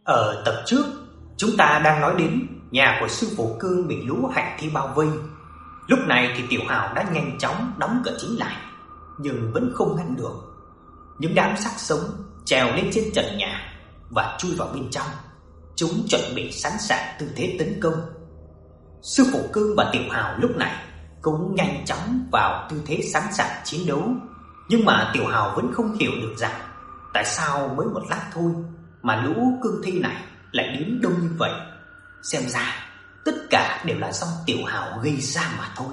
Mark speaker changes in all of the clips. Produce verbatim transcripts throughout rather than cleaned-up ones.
Speaker 1: Ở tập trước, chúng ta đang nói đến nhà của sư phụ Cương bị lũ hành thi bao vây. Lúc này thì Tiểu Hào đã nhanh chóng đóng cửa chính lại, nhưng vẫn không ngăn được. Những đám xác sống trèo lên trên trần nhà và chui vào bên trong. Chúng chuẩn bị sẵn sàng tư thế tấn công. Sư phụ Cương và Tiểu Hào lúc này cũng nhanh chóng vào tư thế sẵn sàng chiến đấu. Nhưng mà Tiểu Hào vẫn không hiểu được rằng tại sao mới một lát thôi mà lũ cương thi này lại đến đông như vậy. Xem ra tất cả đều là do Tiểu Hào gây ra mà thôi.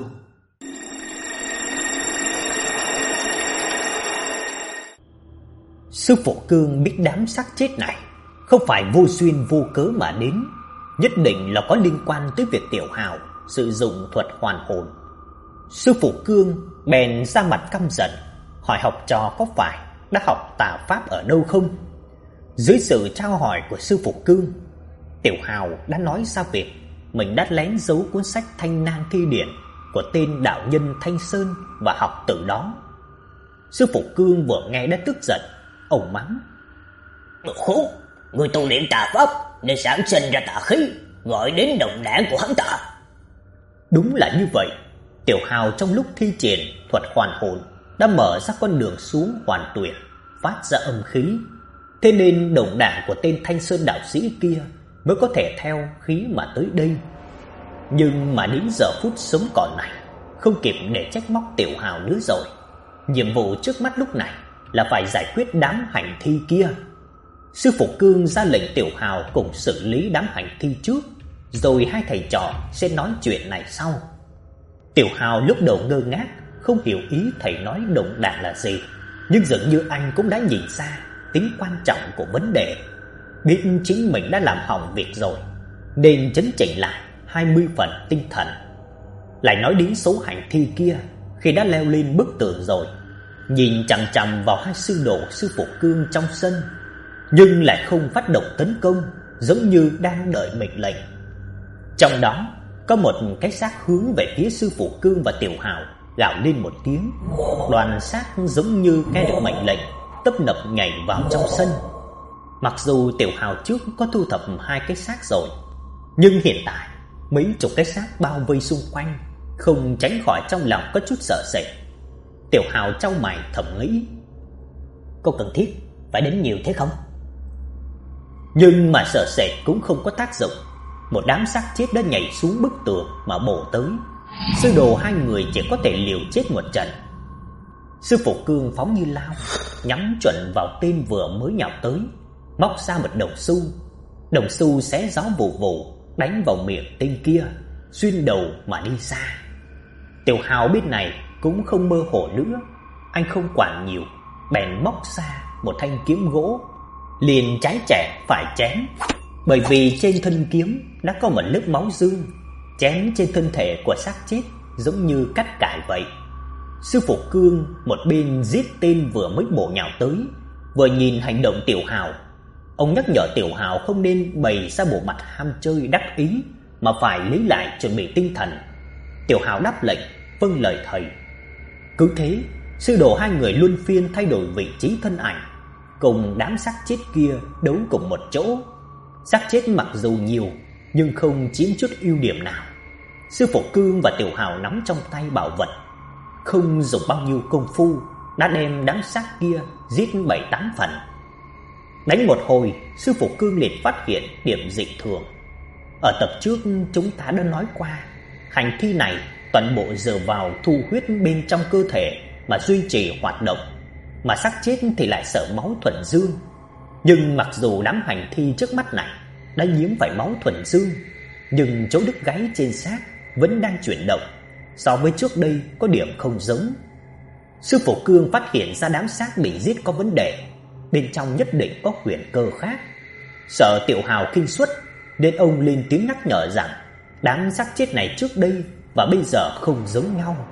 Speaker 1: Sư phụ Cương biết đám xác chết này không phải vô duyên vô cớ mà đến, nhất định là có liên quan tới việc Tiểu Hào sử dụng thuật hoàn hồn. Sư phụ Cương bèn ra mặt căm giận, hỏi học trò có phải đã học tà pháp ở đâu không. Dưới sự trao hỏi của sư phụ Cương, Tiểu Hào đã nói ra việc mình đã lén giấu cuốn sách Thanh Nang Thi Điển của tên đạo nhân Thanh Sơn và học từ đó. Sư phụ Cương vừa nghe đã tức giận, ông mắng: "Đồ khốn, người tu luyện tà pháp nên sản sinh ra tà khí, gọi đến đồng đảng của hắn ta." Đúng là như vậy. Tiểu Hào trong lúc thi triển thuật hoàn hồn đã mở ra con đường xuống hoàn tuyển, phát ra âm khí. Thế nên đồng đảng của tên Thanh Sơn đạo sĩ kia mới có thể theo khí mà tới đây. Nhưng mà đến giờ phút sống còn này, không kịp để trách móc Tiểu Hào nữa rồi. Nhiệm vụ trước mắt lúc này là phải giải quyết đám hành thi kia. Sư phụ Cương ra lệnh Tiểu Hào cùng xử lý đám hành thi trước, rồi hai thầy trò sẽ nói chuyện này sau. Tiểu Hào lúc đầu ngơ ngác, không hiểu ý thầy nói đồng đảng là gì, nhưng dường như anh cũng đã nhìn ra tính quan trọng của vấn đề. Biết chính mình đã làm hỏng việc rồi, nên chấn chỉnh lại hai mươi phần tinh thần. Lại nói đến số hành thi kia, khi đã leo lên bức tường rồi, nhìn chằm chằm vào hai sư đồ sư phụ Cương trong sân, nhưng lại không phát động tấn công, giống như đang đợi mệnh lệnh. Trong đó có một cái xác hướng về phía sư phụ Cương và Tiểu Hào, gào lên một tiếng. Đoàn xác giống như nghe được mệnh lệnh, tấp nập nhảy vào trong sân. Mặc dù Tiểu Hào trước có thu thập hai cái xác rồi, nhưng hiện tại mấy chục cái xác bao vây xung quanh, không tránh khỏi trong lòng có chút sợ sệt. Tiểu Hào chau mày thầm nghĩ, có cần thiết phải đến nhiều thế không? Nhưng mà sợ sệt cũng không có tác dụng. Một đám xác chết đã nhảy xuống bức tường mà bổ tới. Sư đồ hai người chỉ có thể liều chết một trận. Sư phụ Cương phóng như lao, nhắm chuẩn vào tên vừa mới nhào tới, móc ra một đồng xu. Đồng xu xé gió vụ vụ, đánh vào miệng tên kia, xuyên đầu mà đi xa. Tiểu Hào biết này cũng không mơ hồ nữa, anh không quản nhiều, bèn móc ra một thanh kiếm gỗ, liền trái chẻ phải chém. Bởi vì trên thân kiếm đã có một lớp máu dương, chém trên thân thể của xác chết giống như cắt cải vậy. Sư phụ Cương một bên giết tên vừa mới bổ nhào tới, vừa nhìn hành động Tiểu Hào. Ông nhắc nhở Tiểu Hào không nên bày ra bộ mặt ham chơi đắc ý, mà phải lấy lại chuẩn bị tinh thần. Tiểu Hào đáp lệnh, vâng lời thầy. Cứ thế, sư đồ hai người luân phiên thay đổi vị trí thân ảnh, cùng đám xác chết kia đấu cùng một chỗ. Xác chết mặc dù nhiều, nhưng không chiếm chút ưu điểm nào. Sư phụ Cương và Tiểu Hào nắm trong tay bảo vật, không dùng bao nhiêu công phu đã đem đám xác kia giết bảy tám phần. Đánh một hồi, sư phụ Cương liền phát hiện điểm dị thường. Ở tập trước chúng ta đã nói qua, hành thi này toàn bộ dựa vào thu huyết bên trong cơ thể mà duy trì hoạt động, mà xác chết thì lại sợ máu thuần dương. Nhưng mặc dù đám hành thi trước mắt này đã nhiễm phải máu thuần dương, nhưng chỗ đứt gáy trên xác vẫn đang chuyển động, so với trước đây có điểm không giống. Sư phụ Cương phát hiện ra đám xác bị giết có vấn đề, bên trong nhất định có huyền cơ khác. Sợ Tiểu Hào kinh suất, nên ông lên tiếng nhắc nhở rằng đám xác chết này trước đây và bây giờ không giống nhau.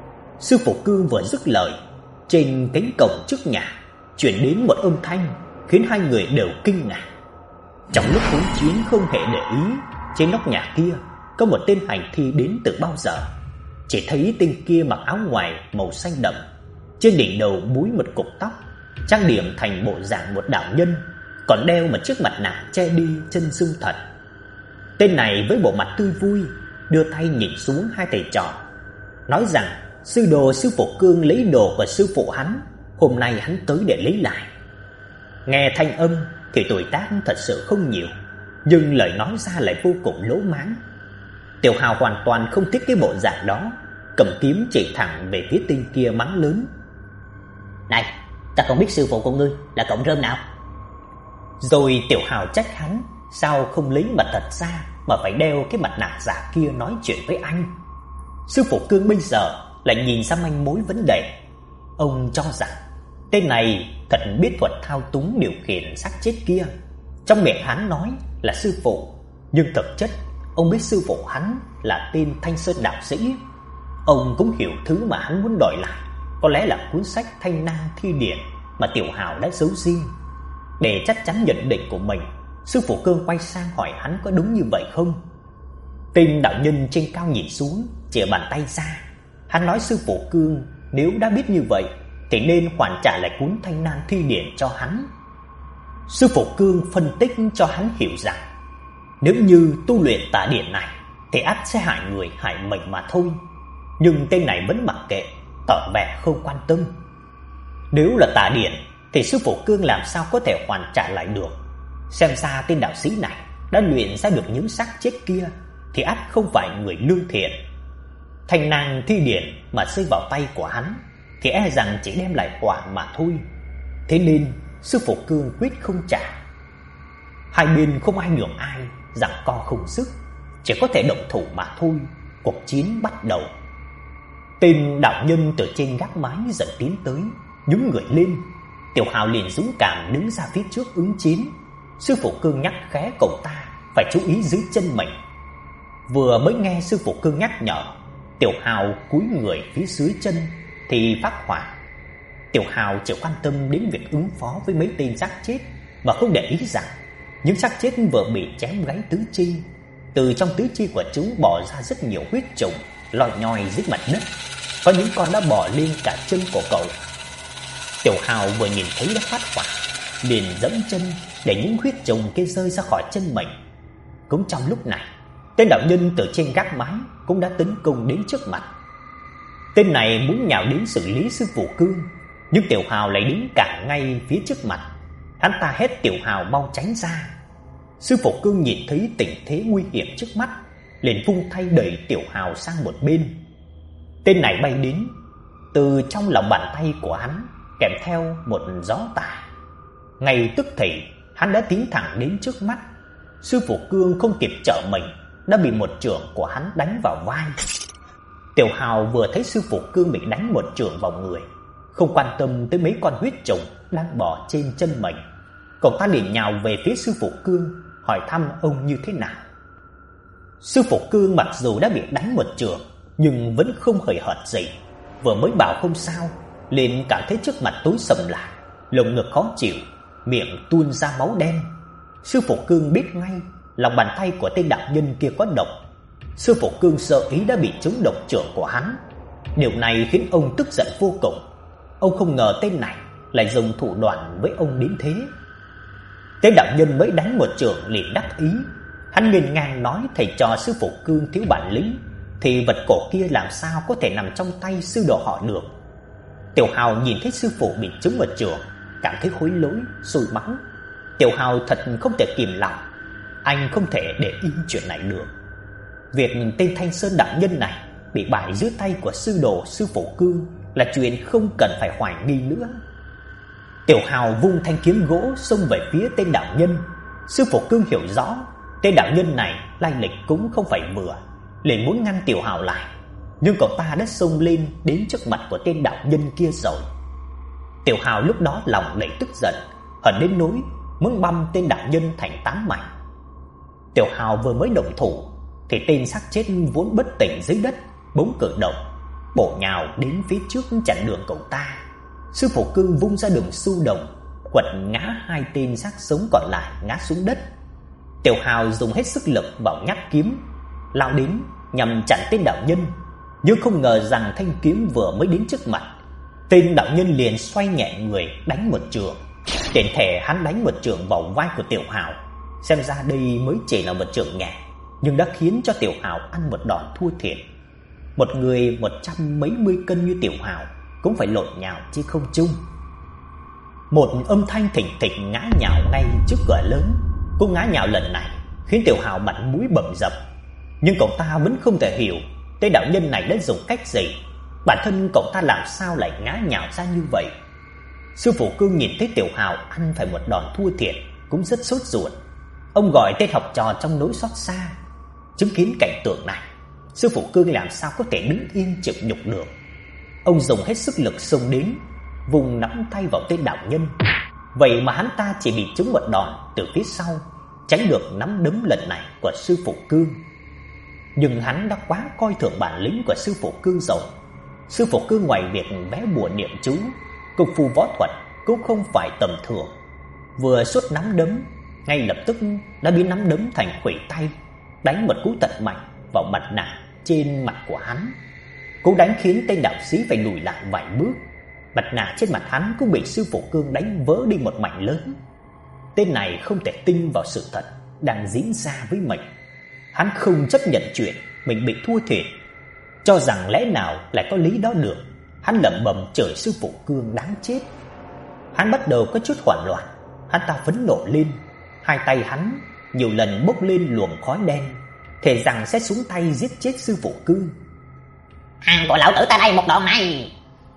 Speaker 1: Sư phụ Cương vừa dứt lời, trên cánh cổng trước nhà truyền đến một âm thanh khiến hai người đều kinh ngạc. Trong lúc hỗn chiến không hề để ý, trên nóc nhà kia có một tên hành thi đến từ bao giờ. Chỉ thấy tên kia mặc áo ngoài màu xanh đậm, trên đỉnh đầu búi một cục tóc, trang điểm thành bộ dạng một đạo nhân, còn đeo một chiếc mặt nạ che đi chân dung thật. Tên này với bộ mặt tươi vui đưa tay nhìn xuống hai thầy trò, nói rằng sư đồ sư phụ Cương lấy đồ của sư phụ hắn, hôm nay hắn tới để lấy lại. Nghe thanh âm thì tuổi tác thật sự không nhiều, nhưng lời nói ra lại vô cùng lỗ mãng. Tiểu Hào hoàn toàn không thích cái bộ dạng đó, cầm kiếm chỉ thẳng về phía tên kia mắng lớn: "Này, ta không biết sư phụ của ngươi là cọng rơm nào?" Rồi Tiểu Hào trách hắn sao không lấy mặt thật ra mà phải đeo cái mặt nạ giả kia nói chuyện với anh. Sư phụ Cương bây giờ lại nhìn ra manh mối vấn đề. Ông cho rằng tên này thật biết thuật thao túng điều khiển xác chết kia. Trong miệng hắn nói là sư phụ, nhưng thực chất ông biết sư phụ hắn là tên Thanh Sơn đạo sĩ. Ông cũng hiểu thứ mà hắn muốn đòi lại, có lẽ là cuốn sách Thanh Nang Thi Điển mà Tiểu Hào đã giấu riêng. Để chắc chắn nhận định của mình, sư phụ Cương quay sang hỏi hắn có đúng như vậy không. Tên đạo nhân trên cao nhìn xuống, chìa bàn tay ra. Hắn nói sư phụ Cương nếu đã biết như vậy thì nên hoàn trả lại cuốn Thanh Nang Thi Điển cho hắn. Sư phụ Cương phân tích cho hắn hiểu rằng nếu như tu luyện tà điển này thì ắt sẽ hại người hại mình mà thôi. Nhưng tên này vẫn mặc kệ, tỏ vẻ không quan tâm. Nếu là tà điển thì sư phụ Cương làm sao có thể hoàn trả lại được. Xem ra tên đạo sĩ này đã luyện ra được những xác chết kia thì ắt không phải người lương thiện. Thanh Nang Thi Điển mà rơi vào tay của hắn thì e rằng chỉ đem lại quả mà thôi. Thế nên sư phụ Cương quyết không trả. Hai bên không ai nhường ai, giằng co không dứt, chỉ có thể động thủ mà thôi. Cuộc chiến bắt đầu. Tên đạo nhân từ trên gác mái dần tiến tới, nhúng người lên. Tiểu Hào liền dũng cảm đứng ra phía trước ứng chiến. Sư phụ Cương nhắc khẽ cậu ta phải chú ý dưới chân mình. Vừa mới nghe sư phụ Cương nhắc nhở, Tiểu Hào cúi người phía dưới chân thì phát hỏa. Tiểu Hào chỉ quan tâm đến việc ứng phó với mấy tên xác chết và không để ý rằng những xác chết vừa bị chém gãy tứ chi, từ trong tứ chi của chúng bò ra rất nhiều huyết trùng lòi nhòi dưới mặt đất. Có những con đã bò lên cả chân của cậu. Tiểu Hào vừa nhìn thấy đã phát hỏa, liền giẫm chân để những huyết trùng kia rơi ra khỏi chân mình. Cũng trong lúc này, tên đạo nhân từ trên gác mái cũng đã tấn công đến trước mặt. Tên này muốn nhào đến xử lý sư phụ Cương, nhưng Tiểu Hào lại đứng cản ngay phía trước mặt. Hắn ta hét Tiểu Hào mau tránh ra. Sư phụ Cương nhìn thấy tình thế nguy hiểm trước mắt, liền vung tay đẩy Tiểu Hào sang một bên. Tên này bay đến, từ trong lòng bàn tay của hắn kèm theo một gió tà. Ngay tức thì hắn đã tiến thẳng đến trước mắt. Sư phụ Cương không kịp trở mình, đã bị một chưởng của hắn đánh vào vai. Tiểu Hào vừa thấy sư phụ Cương bị đánh một chưởng vào người, không quan tâm tới mấy con huyết trùng đang bò trên chân mình, cậu ta liền nhào về phía sư phụ Cương, hỏi thăm ông như thế nào. Sư phụ Cương mặc dù đã bị đánh một chưởng nhưng vẫn không hời hợt gì, vừa mới bảo không sao, liền cảm thấy trước mặt tối sầm lại, lồng ngực khó chịu, miệng tuôn ra máu đen. Sư phụ Cương biết ngay lòng bàn tay của tên đạo nhân kia có độc. Sư phụ Cương sợ ý đã bị trúng độc chưởng của hắn. Điều này khiến ông tức giận vô cùng. Ông không ngờ tên này lại dùng thủ đoạn với ông đến thế. Tên đạo nhân mới đánh một chưởng liền đắc ý. Hắn nghênh ngang nói thầy trò sư phụ Cương thiếu bản lĩnh, thì vật cổ kia làm sao có thể nằm trong tay sư đồ họ được. Tiểu Hào nhìn thấy sư phụ bị trúng một chưởng, cảm thấy hối lỗi, sôi máu. Tiểu Hào thật không thể kìm lòng, anh không thể để yên chuyện này được. Việc tên Thanh Sơn đạo nhân này bị bại dưới tay của sư đồ sư phụ Cương là chuyện không cần phải hoài nghi nữa. Tiểu Hào vung thanh kiếm gỗ xông về phía tên đạo nhân. Sư phụ Cương hiểu rõ tên đạo nhân này lai lịch cũng không phải vừa, liền muốn ngăn Tiểu Hào lại, nhưng cậu ta đã xông lên đến trước mặt của tên đạo nhân kia rồi. Tiểu Hào lúc đó lòng đầy tức giận, hận đến nỗi muốn băm tên đạo nhân thành tám mảnh. Tiểu Hào vừa mới động thủ thì tên xác chết vốn bất tỉnh dưới đất bỗng cử động, bổ nhào đến phía trước chặn đường cậu ta. Sư phụ Cương vung ra đường su đồng, quật ngã hai tên xác sống còn lại ngã xuống đất. Tiểu Hào dùng hết sức lực vào nhát kiếm, lao đến nhằm chặn tên đạo nhân, nhưng không ngờ rằng thanh kiếm vừa mới đến trước mặt, tên đạo nhân liền xoay nhẹ người đánh một chưởng. tiện thể hắn đánh một chưởng vào vai của Tiểu Hào. Xem ra đây mới chỉ là một chưởng nhẹ, nhưng đã khiến cho Tiểu Hào ăn một đòn thua thiệt. Một người một trăm mấy mươi cân như Tiểu Hào cũng phải lộn nhào trên không trung. Một âm thanh thình thịch ngã nhào ngay trước cửa lớn. Cú ngã nhào lần này khiến Tiểu Hào mặt mũi bầm dập, nhưng cậu ta vẫn không thể hiểu tên đạo nhân này đã dùng cách gì. Bản thân cậu ta làm sao lại ngã nhào ra như vậy? Sư phụ Cương nhìn thấy Tiểu Hào ăn phải một đòn thua thiệt cũng rất sốt ruột. Ông gọi tên học trò trong nỗi xót xa. Chứng kiến cảnh tượng này, sư phụ Cương làm sao có thể đứng yên chịu nhục được. Ông dùng hết sức lực xông đến, vùng nắm tay vào tên đạo nhân. Vậy mà hắn ta chỉ bị trúng một đòn từ phía sau, tránh được nắm đấm lần này của sư phụ Cương. Nhưng hắn đã quá coi thường bản lĩnh của sư phụ Cương rồi. Sư phụ Cương ngoài việc vẽ bùa niệm chú, công phu võ thuật cũng không phải tầm thường. Vừa xuất nắm đấm, ngay lập tức đã biến nắm đấm thành khuỷu tay, đánh một cú thật mạnh vào mặt nạ trên mặt của hắn. Cú đánh khiến tên đạo sĩ phải lùi lại vài bước. Mặt nạ trên mặt hắn cũng bị sư phụ Cương đánh vỡ đi một mảnh lớn. Tên này không thể tin vào sự thật đang diễn ra với mình. Hắn không chấp nhận chuyện mình bị thua thiệt, cho rằng lẽ nào lại có lý đó được. Hắn lẩm bẩm chửi sư phụ Cương đáng chết. Hắn bắt đầu có chút hoảng loạn. Hắn ta phẫn nộ lên, hai tay hắn nhiều lần bốc lên luồng khói đen, thề rằng sẽ xuống tay giết chết sư phụ Cương.
Speaker 2: Ăn của lão tử ta đây một đòn này.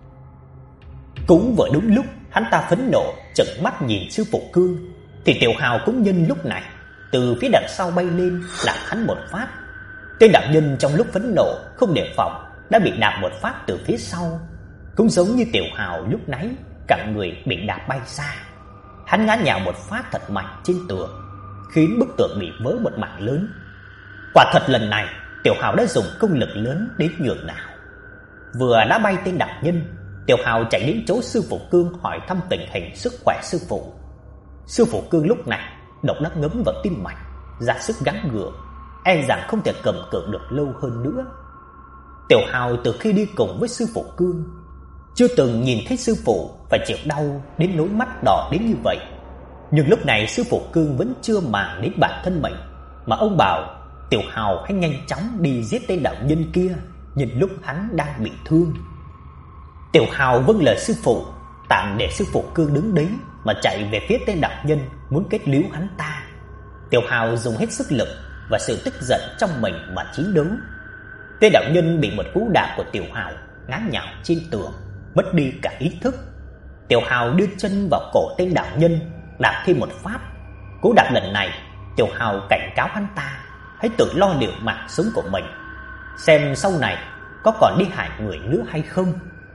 Speaker 1: Cũng vừa đúng lúc hắn ta phẫn nộ trợn mắt nhìn sư phụ Cương, thì Tiểu Hào cũng nhân lúc này từ phía đằng sau bay lên đạp hắn một phát. Tên đạo nhân trong lúc phẫn nộ không đề phòng đã bị đạp một phát từ phía sau. Cũng giống như Tiểu Hào lúc nãy, cả người bị đạp bay xa. Hắn ngã nhào một phát thật mạnh trên tường, khiến bức tường bị vỡ một mảng lớn. Quả thật lần này Tiểu Hào đã dùng công lực lớn đến nhường nào. Vừa đã bay tên đạo nhân, Tiểu Hào chạy đến chỗ sư phụ Cương hỏi thăm tình hình sức khỏe sư phụ. Sư phụ Cương lúc này độc đã ngấm vào tim mạch, ra sức gắng gượng, e rằng không thể cầm cự được lâu hơn nữa. Tiểu Hào từ khi đi cùng với sư phụ Cương chưa từng nhìn thấy sư phụ phải chịu đau đến nỗi mắt đỏ đến như vậy. Nhưng lúc này sư phụ Cương vẫn chưa màng đến bản thân mình, mà ông bảo Tiểu Hào hãy nhanh chóng đi giết tên đạo nhân kia nhân lúc hắn đang bị thương. Tiểu Hào vâng lời sư phụ, tạm để sư phụ Cương đứng đấy mà chạy về phía tên đạo nhân muốn kết liễu hắn ta. Tiểu Hào dùng hết sức lực và sự tức giận trong mình mà chiến đấu. Tên đạo nhân bị một cú đạp của Tiểu Hào ngã nhào trên tường, mất đi cả ý thức. Tiểu Hào đưa chân vào cổ tên đạo nhân, đạp thêm một phát. Cú đạp lần này, Tiểu Hào cảnh cáo hắn ta hãy tự lo liệu mạng sống của mình, xem sau này có còn đi hại người nữa hay không.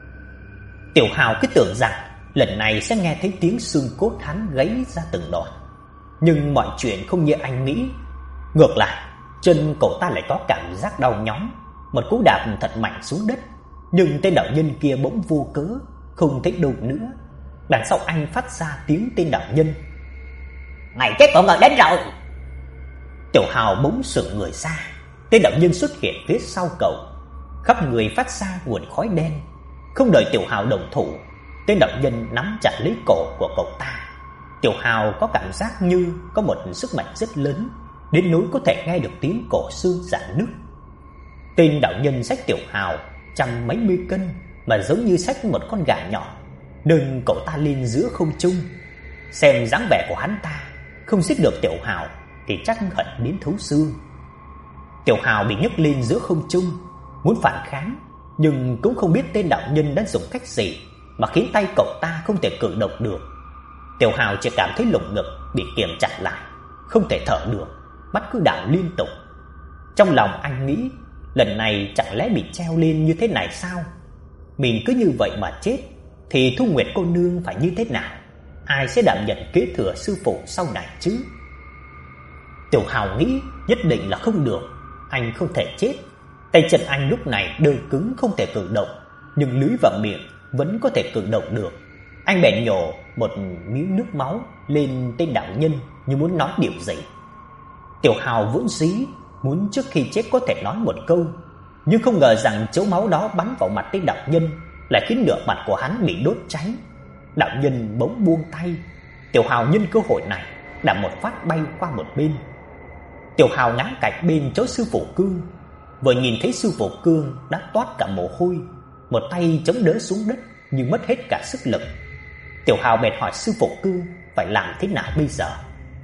Speaker 1: Tiểu Hào cứ tưởng rằng lần này sẽ nghe thấy tiếng xương cốt hắn gãy ra từng đoạn, nhưng mọi chuyện không như anh nghĩ. Ngược lại, chân cậu ta lại có cảm giác đau nhói. Một cú đạp thật mạnh xuống đất, nhưng tên đạo nhân kia bỗng vô cớ không thấy đâu nữa. Đằng sau anh phát ra tiếng tên đạo nhân:
Speaker 2: Ngày chết của người đến rồi.
Speaker 1: Tiểu Hào bỗng sững người ra. Tên đạo nhân xuất hiện phía sau cậu, khắp người phát ra nguồn khói đen. Không đợi Tiểu Hào đồng thủ, tên đạo nhân nắm chặt lấy cổ của cậu ta. Tiểu Hào có cảm giác như có một sức mạnh rất lớn, đến nỗi có thể nghe được tiếng cổ xương rạn nứt. Tên đạo nhân xách Tiểu Hào trăm mấy mươi cân mà giống như xách một con gà nhỏ, nâng cậu ta lên giữa không trung. Xem dáng vẻ của hắn ta, không giết được Tiểu Hào thì chắc hận đến thấu xương. Tiểu Hào bị nhấc lên giữa không trung, muốn phản kháng, nhưng cũng không biết tên đạo nhân đã dùng cách gì mà khiến tay cậu ta không thể cử động được. Tiểu Hào chỉ cảm thấy lồng ngực bị kiềm chặt lại, không thể thở được, mắt cứ đảo liên tục. Trong lòng anh nghĩ, lần này chẳng lẽ bị treo lên như thế này sao? Mình cứ như vậy mà chết thì Thu Nguyệt cô nương phải như thế nào? Ai sẽ đảm nhận kế thừa sư phụ sau này chứ? Tiểu Hào nghĩ nhất định là không được, anh không thể chết. Tay chân anh lúc này đơ cứng không thể cử động, nhưng lưỡi và miệng vẫn có thể cử động được. Anh bèn nhổ một miếng nước máu lên tên đạo nhân như muốn nói điều gì. Tiểu Hào vốn dĩ muốn trước khi chết có thể nói một câu, nhưng không ngờ rằng chỗ máu đó bắn vào mặt tên đạo nhân lại khiến nửa mặt của hắn bị đốt cháy. Đạo nhân bỗng buông tay, Tiểu Hào nhân cơ hội này đạp một phát bay qua một bên. Tiểu Hào ngã cạnh bên chỗ sư phụ Cương, vừa nhìn thấy sư phụ Cương đã toát cả mồ hôi, một tay chống đỡ xuống đất nhưng mất hết cả sức lực. Tiểu Hào bèn hỏi sư phụ Cương phải làm thế nào bây giờ.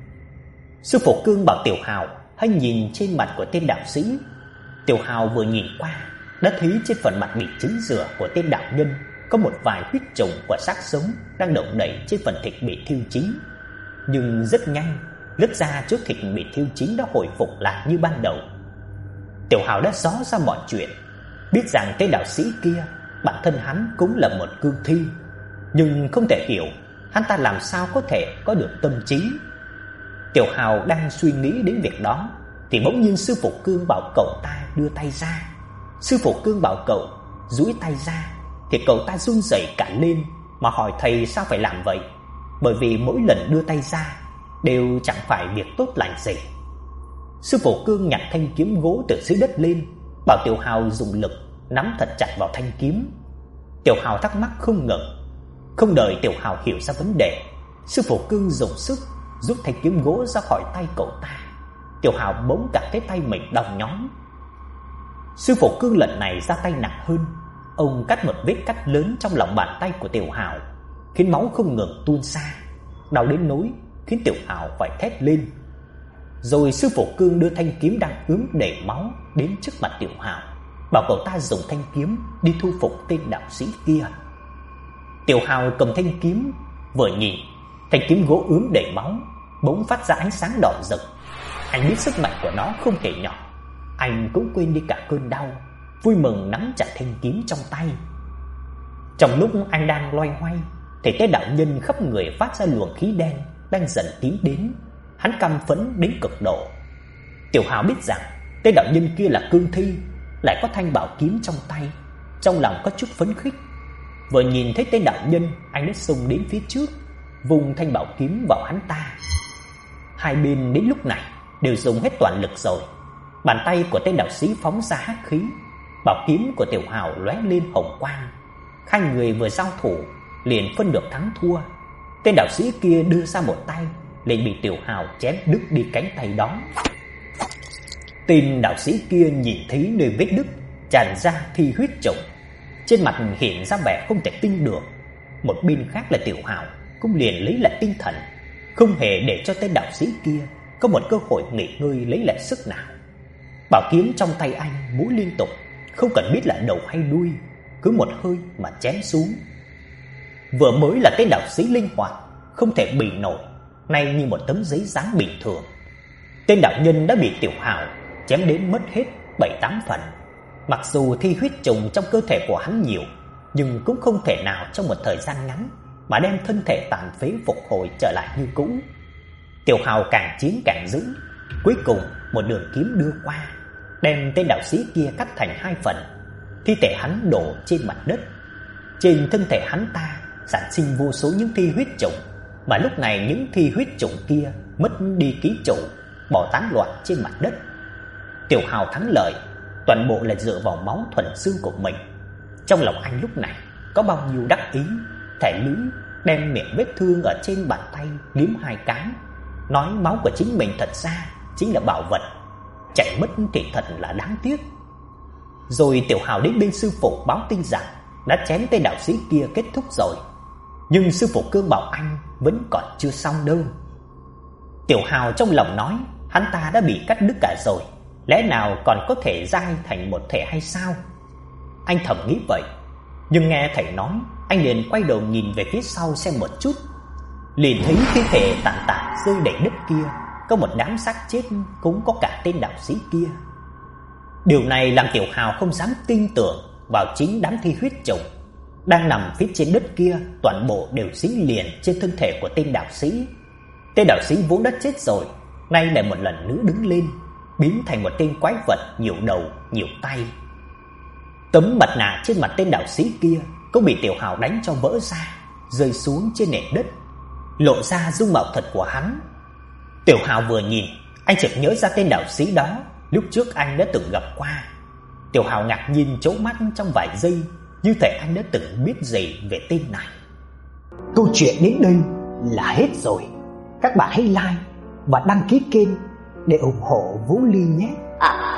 Speaker 1: Sư phụ Cương bảo Tiểu Hào hãy nhìn trên mặt của tên đạo sĩ. Tiểu Hào vừa nhìn qua đã thấy trên phần mặt bị chứng rửa của tên đạo nhân có một vài huyết trùng của xác sống đang động đậy trên phần thịt bị thiêu chín. Nhưng rất nhanh, lớp da trước thịt bị thiêu chín đã hồi phục lại như ban đầu. Tiểu Hào đã rõ ra mọi chuyện, biết rằng tên đạo sĩ kia bản thân hắn cũng là một cương thi, nhưng không thể hiểu hắn ta làm sao có thể có được tâm trí. Tiểu Hào đang suy nghĩ đến việc đó thì bỗng nhiên sư phụ Cương bảo cậu ta đưa tay ra. Sư phụ Cương bảo cậu duỗi tay ra thì cậu ta run rẩy cả lên mà hỏi thầy sao phải làm vậy, bởi vì mỗi lần đưa tay ra đều chẳng phải việc tốt lành gì. Sư phụ Cương nhặt thanh kiếm gỗ từ dưới đất lên, bảo Tiểu Hào dùng lực nắm thật chặt vào thanh kiếm. Tiểu Hào thắc mắc không ngừng. Không đợi Tiểu Hào hiểu ra vấn đề, sư phụ Cương dùng sức rút thanh kiếm gỗ ra khỏi tay cậu ta. Tiểu Hào bỗng cảm thấy tay mình đau nhói. Sư phụ Cương lần này ra tay nặng hơn, ông cắt một vết cắt lớn trong lòng bàn tay của Tiểu Hào, khiến máu không ngừng tuôn ra, đau đến nỗi khiến Tiểu Hào phải thét lên. Rồi sư phụ Cương đưa thanh kiếm đang ướm đầy máu đến trước mặt Tiểu Hào, bảo cậu ta dùng thanh kiếm đi thu phục tên đạo sĩ kia. Tiểu Hào cầm thanh kiếm, vừa nhìn, thanh kiếm gỗ ướm đầy máu bỗng phát ra ánh sáng đỏ rực. Anh biết sức mạnh của nó không hề nhỏ, anh cũng quên đi cả cơn đau, vui mừng nắm chặt thanh kiếm trong tay. Trong lúc anh đang loay hoay thì tên đạo nhân khắp người phát ra luồng khí đen đang dần tiến đến. Hắn căm phẫn đến cực độ. Tiểu Hào biết rằng tên đạo nhân kia là cương thi, lại có thanh bảo kiếm trong tay, trong lòng có chút phấn khích. Vừa nhìn thấy tên đạo nhân, anh đã xông đến phía trước, vùng thanh bảo kiếm vào hắn ta. Hai bên đến lúc này đều dùng hết toàn lực rồi. Bàn tay của tên đạo sĩ phóng ra hắc khí, bảo kiếm của Tiểu Hào lóe lên hồng quang. Hai người vừa giao thủ liền phân được thắng thua. Tên đạo sĩ kia đưa ra một tay, liền bị Tiểu Hào chém đứt đi cánh tay đó. Tên đạo sĩ kia nhìn thấy nơi vết đứt tràn ra thi huyết trùng, trên mặt hiện ra vẻ không thể tin được. Một bên khác là Tiểu Hào cũng liền lấy lại tinh thần, không hề để cho tên đạo sĩ kia có một cơ hội nghỉ ngơi lấy lại sức nào. Bảo kiếm trong tay anh múa liên tục, không cần biết là đầu hay đuôi, cứ một hơi mà chém xuống. Vừa mới là tên đạo sĩ linh hoạt, không thể bì nổi, nay như một tấm giấy dán bình thường. Tên đạo nhân đã bị Tiểu Hào chém đến mất hết bảy tám phần. Mặc dù thi huyết trùng trong cơ thể của hắn nhiều, nhưng cũng không thể nào trong một thời gian ngắn mà đem thân thể tàn phế phục hồi trở lại như cũ. Tiểu Hào càng chiến càng dữ, cuối cùng một đường kiếm đưa qua, đem tên đạo sĩ kia cắt thành hai phần. Thi thể hắn đổ trên mặt đất. Trên thân thể hắn ta sản sinh vô số những thi huyết trùng, mà lúc này những thi huyết trùng kia mất đi ký chủ, bỏ tán loạn trên mặt đất. Tiểu Hào thắng lợi, toàn bộ là dựa vào máu thuần xương của mình. Trong lòng anh lúc này có bao nhiêu đắc ý, thẻ lưỡi đem miệng vết thương ở trên bàn tay liếm hai cái, nói máu của chính mình thật ra chính là bảo vật, chảy mất thì thật là đáng tiếc. Rồi Tiểu Hào đến bên sư phụ báo tin rằng đã chém tên đạo sĩ kia kết thúc rồi, nhưng sư phụ Cương bảo anh vẫn còn chưa xong đâu. Tiểu Hào trong lòng nói hắn ta đã bị cắt đứt cả rồi, lẽ nào còn có thể dai thành một thể hay sao? Anh thầm nghĩ vậy, nhưng nghe thầy nói, anh liền quay đầu nhìn về phía sau xem một chút, liền thấy thi thể tàn tạ rơi đầy đất kia, có một đám xác chết cũng có cả tên đạo sĩ kia. Điều này làm Tiểu Hào không dám tin tưởng vào chính đám thi huyết trùng đang nằm phía trên đất kia, toàn bộ đều dính liền trên thân thể của tên đạo sĩ. Tên đạo sĩ vốn đã chết rồi, nay lại một lần nữa đứng lên, biến thành một tên quái vật nhiều đầu nhiều tay. Tấm mặt nạ trên mặt tên đạo sĩ kia cũng bị Tiểu Hào đánh cho vỡ ra, rơi xuống trên nền đất, lộ ra dung mạo thật của hắn. Tiểu Hào vừa nhìn, anh chợt nhớ ra tên đạo sĩ đó lúc trước anh đã từng gặp qua. Tiểu Hào ngạc nhiên trố mắt trong vài giây, như thể anh đã từng biết gì về tên này.
Speaker 3: Câu chuyện đến đây là hết rồi. Các bạn hãy like và đăng ký kênh để ủng hộ Vũ Ly nhé.
Speaker 2: À,